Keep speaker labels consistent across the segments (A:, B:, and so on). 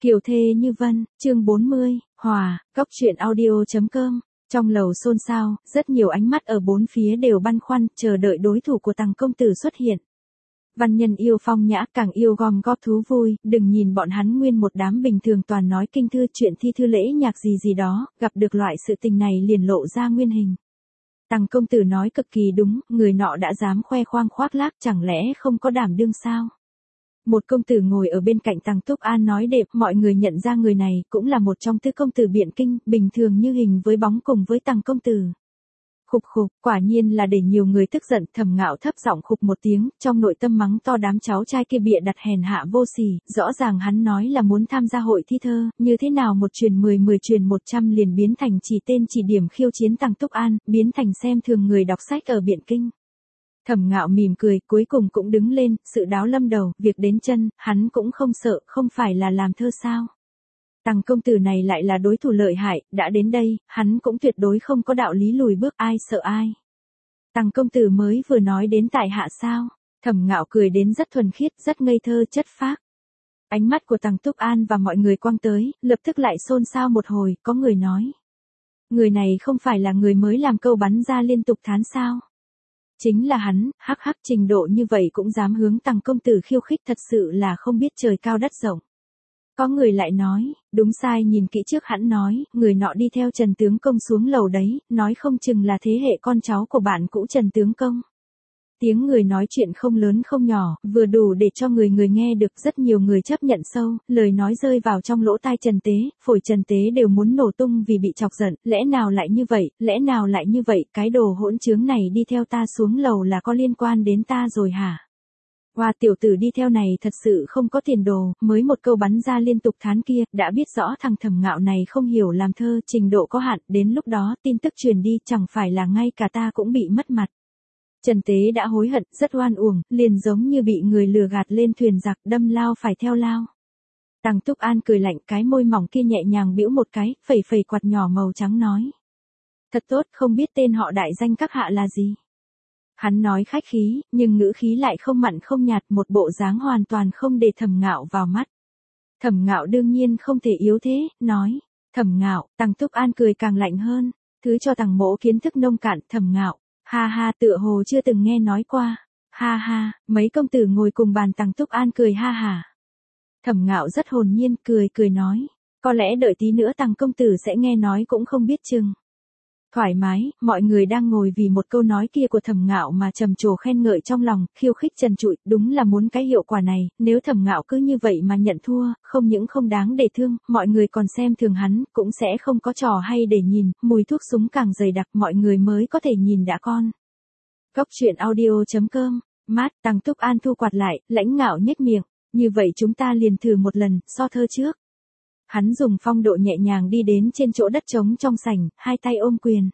A: Kiều thê như vân, chương 40, Hòa, Góc truyện audio.com. Trong lầu xôn xao, rất nhiều ánh mắt ở bốn phía đều băn khoăn, chờ đợi đối thủ của Tằng công tử xuất hiện. Văn nhân yêu phong nhã, càng yêu gom góp thú vui, đừng nhìn bọn hắn nguyên một đám bình thường toàn nói kinh thư chuyện thi thư lễ nhạc gì gì đó, gặp được loại sự tình này liền lộ ra nguyên hình. Tằng công tử nói cực kỳ đúng, người nọ đã dám khoe khoang khoác lác, chẳng lẽ không có đảm đương sao? Một công tử ngồi ở bên cạnh Tằng Túc An nói đẹp, mọi người nhận ra người này cũng là một trong tứ công tử Biện Kinh, bình thường như hình với bóng cùng với Tằng công tử. Khục khục, quả nhiên là để nhiều người tức giận. Thẩm Ngạo thấp giọng khục một tiếng, trong nội tâm mắng to đám cháu trai kia bịa đặt hèn hạ vô sỉ, rõ ràng hắn nói là muốn tham gia hội thi thơ, như thế nào một truyền 10 truyền 100 liền biến thành chỉ tên chỉ điểm khiêu chiến Tằng Túc An, biến thành xem thường người đọc sách ở Biện Kinh. Thẩm Ngạo mỉm cười, cuối cùng cũng đứng lên, sự đáo lâm đầu, việc đến chân, hắn cũng không sợ, không phải là làm thơ sao. Tằng công tử này lại là đối thủ lợi hại, đã đến đây, hắn cũng tuyệt đối không có đạo lý lùi bước, ai sợ ai. Tằng công tử mới vừa nói đến tại hạ sao. Thẩm Ngạo cười đến rất thuần khiết, rất ngây thơ chất phác. Ánh mắt của Tằng Túc An và mọi người quăng tới, lập tức lại xôn xao một hồi, có người nói. Người này không phải là người mới làm câu bắn ra liên tục thán sao. Chính là hắn, hắc hắc, trình độ như vậy cũng dám hướng Tằng công tử khiêu khích, thật sự là không biết trời cao đất rộng. Có người lại nói, đúng sai nhìn kỹ trước hắn nói, người nọ đi theo Trần tướng công xuống lầu đấy, nói không chừng là thế hệ con cháu của bạn cũ Trần tướng công. Tiếng người nói chuyện không lớn không nhỏ, vừa đủ để cho người nghe được, rất nhiều người chấp nhận sâu, lời nói rơi vào trong lỗ tai Trần Tế, phổi Trần Tế đều muốn nổ tung vì bị chọc giận, lẽ nào lại như vậy, lẽ nào lại như vậy, cái đồ hỗn trướng này đi theo ta xuống lầu là có liên quan đến ta rồi hả? Hoa tiểu tử đi theo này thật sự không có tiền đồ, mới một câu bắn ra liên tục thán kia, đã biết rõ thằng Thẩm Ngạo này không hiểu làm thơ, trình độ có hạn, đến lúc đó tin tức truyền đi chẳng phải là ngay cả ta cũng bị mất mặt. Trần Tế đã hối hận, rất oan uổng, liền giống như bị người lừa gạt lên thuyền giặc, đâm lao phải theo lao. Tằng Túc An cười lạnh, cái môi mỏng kia nhẹ nhàng bĩu một cái, phẩy phẩy quạt nhỏ màu trắng nói. Thật tốt, không biết tên họ đại danh các hạ là gì. Hắn nói khách khí, nhưng ngữ khí lại không mặn không nhạt, một bộ dáng hoàn toàn không để Thẩm Ngạo vào mắt. Thẩm Ngạo đương nhiên không thể yếu thế, nói. Thẩm Ngạo, Tằng Túc An cười càng lạnh hơn. Thứ cho Tằng mỗ kiến thức nông cạn. Thẩm Ngạo. Ha ha, tựa hồ chưa từng nghe nói qua. Ha ha, mấy công tử ngồi cùng bàn. Tằng Túc An cười ha hả. Thẩm Ngạo rất hồn nhiên, cười nói. Có lẽ đợi tí nữa Tằng công tử sẽ nghe nói cũng không biết chừng. Thoải mái, mọi người đang ngồi vì một câu nói kia của Thẩm Ngạo mà trầm trồ khen ngợi trong lòng, khiêu khích trần trụi, đúng là muốn cái hiệu quả này, nếu Thẩm Ngạo cứ như vậy mà nhận thua, không những không đáng để thương, mọi người còn xem thường hắn, cũng sẽ không có trò hay để nhìn, mùi thuốc súng càng dày đặc mọi người mới có thể nhìn đã con. Góc truyện audio.com, mát, Tằng Túc An thu quạt lại, lãnh ngạo nhếch miệng, như vậy chúng ta liền thử một lần, so thơ trước. Hắn dùng phong độ nhẹ nhàng đi đến trên chỗ đất trống trong sảnh, hai tay ôm quyền.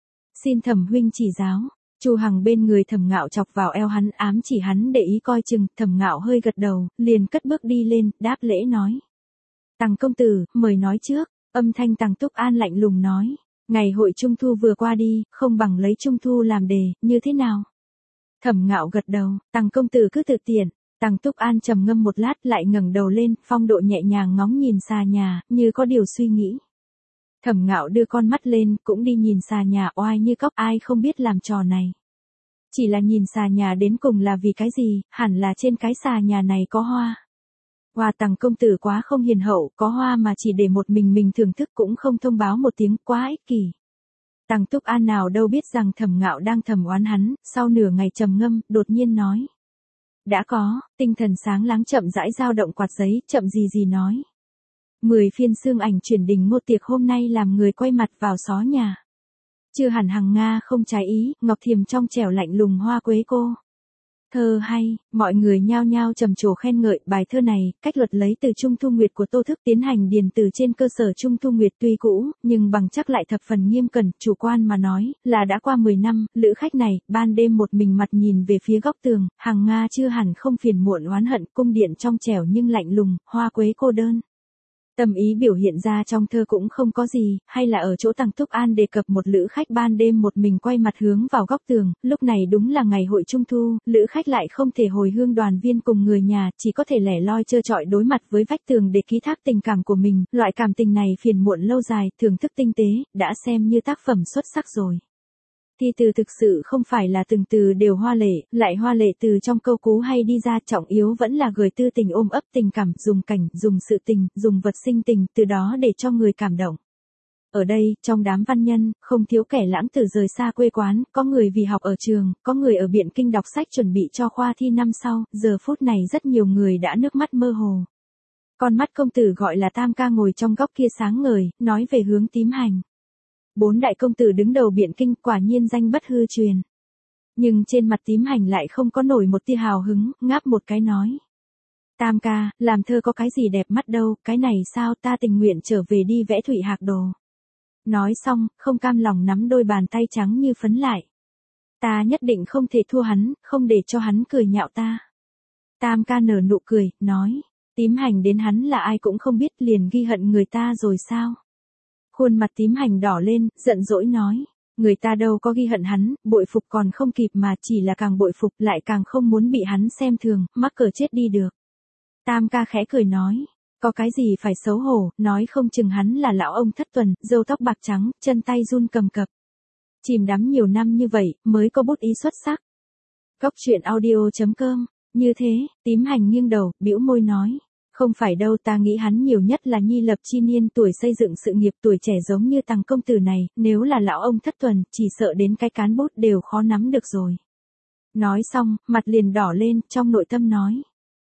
A: Xin Thẩm huynh chỉ giáo. Chu Hằng bên người Thẩm Ngạo chọc vào eo hắn, ám chỉ hắn để ý coi chừng. Thẩm Ngạo hơi gật đầu, liền cất bước đi lên, đáp lễ nói. Tằng công tử, mời nói trước. Âm thanh Tằng Túc An lạnh lùng nói. Ngày hội Trung Thu vừa qua đi, không bằng lấy Trung Thu làm đề, như thế nào? Thẩm Ngạo gật đầu, Tằng công tử cứ tự tiện. Tằng Túc An trầm ngâm một lát lại ngẩng đầu lên, phong độ nhẹ nhàng ngóng nhìn xà nhà, như có điều suy nghĩ. Thẩm Ngạo đưa con mắt lên, cũng đi nhìn xà nhà oai như cóc, ai không biết làm trò này. Chỉ là nhìn xà nhà đến cùng là vì cái gì, hẳn là trên cái xà nhà này có hoa. Hoa, Tằng công tử quá không hiền hậu, có hoa mà chỉ để một mình thưởng thức cũng không thông báo một tiếng, quá ích kỷ. Tằng Túc An nào đâu biết rằng Thẩm Ngạo đang thầm oán hắn, sau nửa ngày trầm ngâm, đột nhiên nói. Đã có, tinh thần sáng láng chậm rãi dao động quạt giấy, chậm gì nói. 10 phiên xương ảnh chuyển đình một tiệc hôm nay làm người quay mặt vào xó nhà. Chưa hẳn Hằng Nga không trái ý, Ngọc Thiềm trong trẻo lạnh lùng hoa quế cô. Thơ hay, mọi người nhao nhao trầm trồ khen ngợi, bài thơ này, cách luật lấy từ Trung Thu Nguyệt của Tô Thức tiến hành điền từ trên cơ sở Trung Thu Nguyệt tuy cũ, nhưng bằng chắc lại thập phần nghiêm cẩn, chủ quan mà nói, là đã qua 10 năm, lữ khách này, ban đêm một mình mặt nhìn về phía góc tường, Hằng Nga chưa hẳn không phiền muộn oán hận, cung điện trong trẻo nhưng lạnh lùng, hoa quế cô đơn. Tâm ý biểu hiện ra trong thơ cũng không có gì, hay là ở chỗ Tăng Túc An đề cập một lữ khách ban đêm một mình quay mặt hướng vào góc tường, lúc này đúng là ngày hội trung thu, lữ khách lại không thể hồi hương đoàn viên cùng người nhà, chỉ có thể lẻ loi trơ trọi đối mặt với vách tường để ký thác tình cảm của mình, loại cảm tình này phiền muộn lâu dài, thưởng thức tinh tế, đã xem như tác phẩm xuất sắc rồi. Thi từ thực sự không phải là từng từ đều hoa lệ, lại hoa lệ từ trong câu cú hay đi ra, trọng yếu vẫn là gửi tư tình ôm ấp tình cảm, dùng cảnh, dùng sự tình, dùng vật sinh tình, từ đó để cho người cảm động. Ở đây, trong đám văn nhân, không thiếu kẻ lãng tử rời xa quê quán, có người vì học ở trường, có người ở Biện Kinh đọc sách chuẩn bị cho khoa thi năm sau, giờ phút này rất nhiều người đã nước mắt mơ hồ. Con mắt công tử gọi là Tam Ca ngồi trong góc kia sáng ngời, nói về hướng Tím Hành. 4 đại công tử đứng đầu Biện Kinh quả nhiên danh bất hư truyền. Nhưng trên mặt Tím Hành lại không có nổi một tia hào hứng, ngáp một cái nói. Tam ca, làm thơ có cái gì đẹp mắt đâu, cái này sao ta tình nguyện trở về đi vẽ Thủy Hạc Đồ. Nói xong, không cam lòng nắm đôi bàn tay trắng như phấn lại. Ta nhất định không thể thua hắn, không để cho hắn cười nhạo ta. Tam ca nở nụ cười, nói. Tím Hành đến hắn là ai cũng không biết, liền ghi hận người ta rồi sao? Khuôn mặt Tím Hành đỏ lên, giận dỗi nói. Người ta đâu có ghi hận hắn, bội phục còn không kịp mà chỉ là càng bội phục lại càng không muốn bị hắn xem thường, mắc cỡ chết đi được. Tam ca khẽ cười nói. Có cái gì phải xấu hổ, nói không chừng hắn là lão ông thất tuần, râu tóc bạc trắng, chân tay run cầm cập. Chìm đắm nhiều năm như vậy, mới có bút ý xuất sắc. Góc truyện audio.com, như thế, Tím Hành nghiêng đầu, bĩu môi nói. Không phải đâu, ta nghĩ hắn nhiều nhất là nhi lập chi niên, tuổi xây dựng sự nghiệp, tuổi trẻ giống như Tằng công tử này, nếu là lão ông thất tuần, chỉ sợ đến cái cán bút đều khó nắm được rồi. Nói xong, mặt liền đỏ lên, trong nội tâm nói.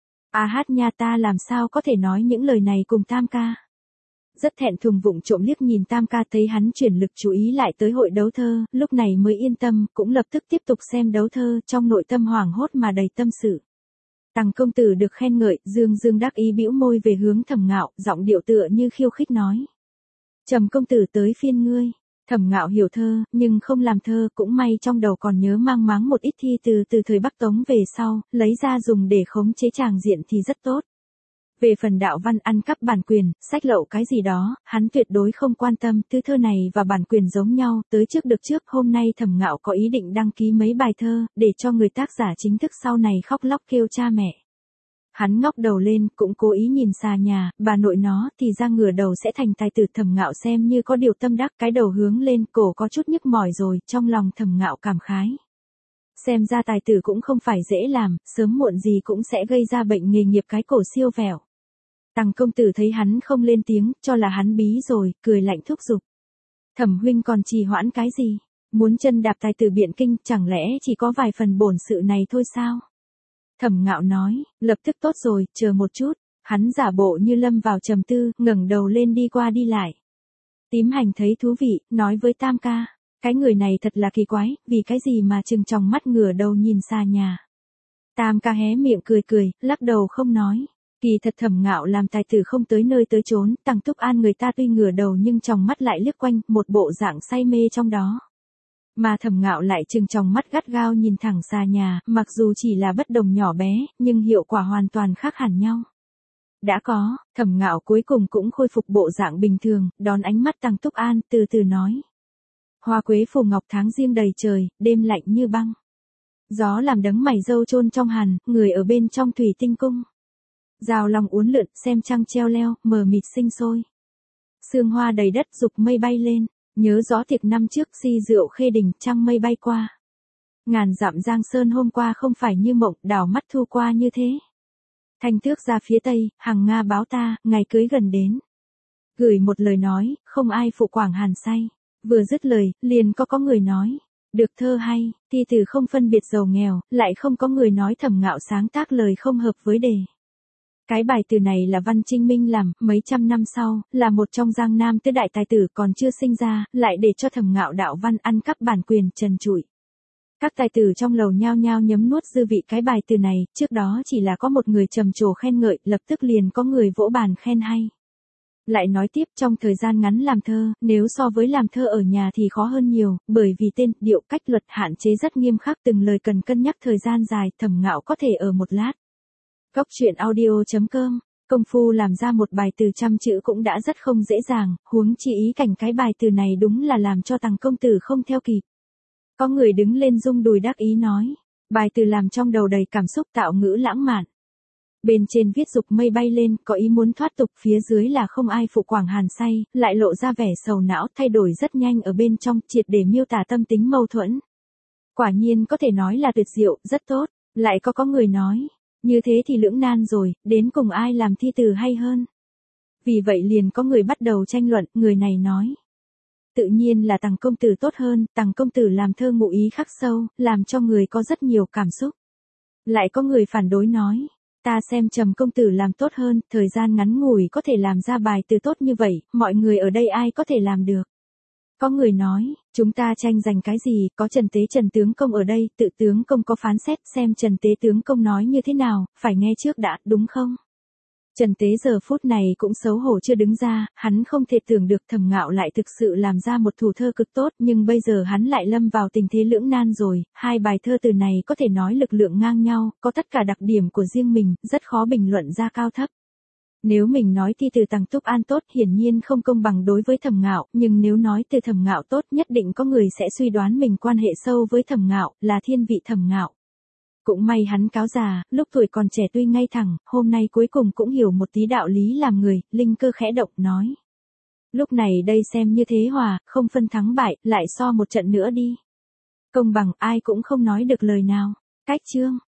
A: À hát nha, ta làm sao có thể nói những lời này cùng Tam ca. Rất thẹn thùng vụng trộm liếc nhìn Tam ca, thấy hắn chuyển lực chú ý lại tới hội đấu thơ, lúc này mới yên tâm, cũng lập tức tiếp tục xem đấu thơ, trong nội tâm hoảng hốt mà đầy tâm sự. Tằng công tử được khen ngợi, dương dương đắc ý bĩu môi về hướng Thẩm Ngạo, giọng điệu tựa như khiêu khích nói. Trầm công tử tới phiên ngươi. Thẩm Ngạo hiểu thơ, nhưng không làm thơ, cũng may trong đầu còn nhớ mang máng một ít thi từ thời Bắc Tống về sau, lấy ra dùng để khống chế tràng diện thì rất tốt. Về phần đạo văn ăn cắp bản quyền, sách lậu cái gì đó, hắn tuyệt đối không quan tâm, thứ thơ này và bản quyền giống nhau, tới trước được trước, hôm nay Thẩm Ngạo có ý định đăng ký mấy bài thơ, để cho người tác giả chính thức sau này khóc lóc kêu cha mẹ. Hắn ngóc đầu lên, cũng cố ý nhìn xa nhà, bà nội nó, thì ra ngửa đầu sẽ thành tài tử. Thẩm Ngạo xem như có điều tâm đắc, cái đầu hướng lên, cổ có chút nhức mỏi rồi, trong lòng Thẩm Ngạo cảm khái. Xem ra tài tử cũng không phải dễ làm, sớm muộn gì cũng sẽ gây ra bệnh nghề nghiệp cái cổ siêu vẹo. Tằng công tử thấy hắn không lên tiếng, cho là hắn bí rồi, cười lạnh thúc giục. Thẩm huynh còn trì hoãn cái gì? Muốn chân đạp tài tử Biện Kinh, chẳng lẽ chỉ có vài phần bổn sự này thôi sao? Thẩm Ngạo nói, lập tức tốt rồi, chờ một chút. Hắn giả bộ như lâm vào trầm tư, ngẩng đầu lên đi qua đi lại. Tím Hành thấy thú vị, nói với Tam ca, cái người này thật là kỳ quái, vì cái gì mà trừng tròng mắt ngửa đầu nhìn xa nhà. Tam ca hé miệng cười cười, lắc đầu không nói. Kỳ thật Thẩm Ngạo làm tài tử không tới nơi tới chốn, Tằng Túc An người ta tuy ngửa đầu nhưng tròng mắt lại liếc quanh, một bộ dạng say mê trong đó. Mà Thẩm Ngạo lại trừng tròng mắt gắt gao nhìn thẳng xa nhà, mặc dù chỉ là bất đồng nhỏ bé, nhưng hiệu quả hoàn toàn khác hẳn nhau. Đã có, Thẩm Ngạo cuối cùng cũng khôi phục bộ dạng bình thường, đón ánh mắt Tằng Túc An, từ từ nói. Hoa quế phủ ngọc tháng riêng đầy trời, đêm lạnh như băng. Gió làm đấng mày râu chôn trong hàn, người ở bên trong thủy tinh cung. Rào lòng uốn lượn, xem trăng treo leo, mờ mịt sinh sôi. Sương hoa đầy đất, dục mây bay lên. Nhớ rõ tiệc năm trước, si rượu Khê Đình, trăng mây bay qua. Ngàn dặm Giang Sơn hôm qua không phải như mộng, đảo mắt thu qua như thế. Thanh Tước ra phía tây, Hằng Nga báo ta, ngày cưới gần đến. Gửi một lời nói, không ai phụ Quảng Hàn say. Vừa dứt lời, liền có người nói. Được thơ hay, thi từ không phân biệt giàu nghèo, lại không có người nói Thẩm Ngạo sáng tác lời không hợp với đề. Cái bài từ này là Văn Trinh Minh làm, mấy trăm năm sau, là một trong Giang Nam tứ đại tài tử còn chưa sinh ra, lại để cho Thẩm Ngạo đạo văn ăn cắp bản quyền trần trụi. Các tài tử trong lầu nhao nhao nhấm nuốt dư vị cái bài từ này, trước đó chỉ là có một người trầm trồ khen ngợi, lập tức liền có người vỗ bàn khen hay. Lại nói tiếp, trong thời gian ngắn làm thơ, nếu so với làm thơ ở nhà thì khó hơn nhiều, bởi vì tên, điệu, cách luật hạn chế rất nghiêm khắc, từng lời cần cân nhắc thời gian dài, Thẩm Ngạo có thể ở một lát. Góc truyện audio.com Công phu làm ra một bài từ 100 chữ cũng đã rất không dễ dàng, huống chi ý cảnh cái bài từ này đúng là làm cho Tằng công tử không theo kịp. Có người đứng lên rung đùi đắc ý nói, bài từ làm trong đầu đầy cảm xúc tạo ngữ lãng mạn. Bên trên viết dục mây bay lên, có ý muốn thoát tục, phía dưới là không ai phụ quảng hàn say, lại lộ ra vẻ sầu não, thay đổi rất nhanh ở bên trong, triệt để miêu tả tâm tính mâu thuẫn. Quả nhiên có thể nói là tuyệt diệu, rất tốt. Lại có người nói, như thế thì lưỡng nan rồi, đến cùng ai làm thi từ hay hơn. Vì vậy liền có người bắt đầu tranh luận, người này nói. Tự nhiên là Tằng công tử tốt hơn, Tằng công tử làm thơ ngụ ý khắc sâu, làm cho người có rất nhiều cảm xúc. Lại có người phản đối nói, ta xem Trầm công tử làm tốt hơn, thời gian ngắn ngủi có thể làm ra bài từ tốt như vậy, mọi người ở đây ai có thể làm được. Có người nói, chúng ta tranh giành cái gì, có Trần Tế Trần tướng công ở đây, tự tướng công có phán xét xem Trần Tế tướng công nói như thế nào, phải nghe trước đã, đúng không? Trần Tế giờ phút này cũng xấu hổ chưa đứng ra, hắn không thể tưởng được Thẩm Ngạo lại thực sự làm ra một thủ thơ cực tốt, nhưng bây giờ hắn lại lâm vào tình thế lưỡng nan rồi, hai bài thơ từ này có thể nói lực lượng ngang nhau, có tất cả đặc điểm của riêng mình, rất khó bình luận ra cao thấp. Nếu mình nói thi từ Tằng Túc An tốt hiển nhiên không công bằng đối với Thẩm Ngạo, nhưng nếu nói từ Thẩm Ngạo tốt nhất định có người sẽ suy đoán mình quan hệ sâu với Thẩm Ngạo, là thiên vị Thẩm Ngạo. Cũng may hắn cáo già, lúc tuổi còn trẻ tuy ngay thẳng, hôm nay cuối cùng cũng hiểu một tí đạo lý làm người, linh cơ khẽ động, nói. Lúc này đây xem như thế hòa, không phân thắng bại, lại so một trận nữa đi. Công bằng ai cũng không nói được lời nào. Cách chương.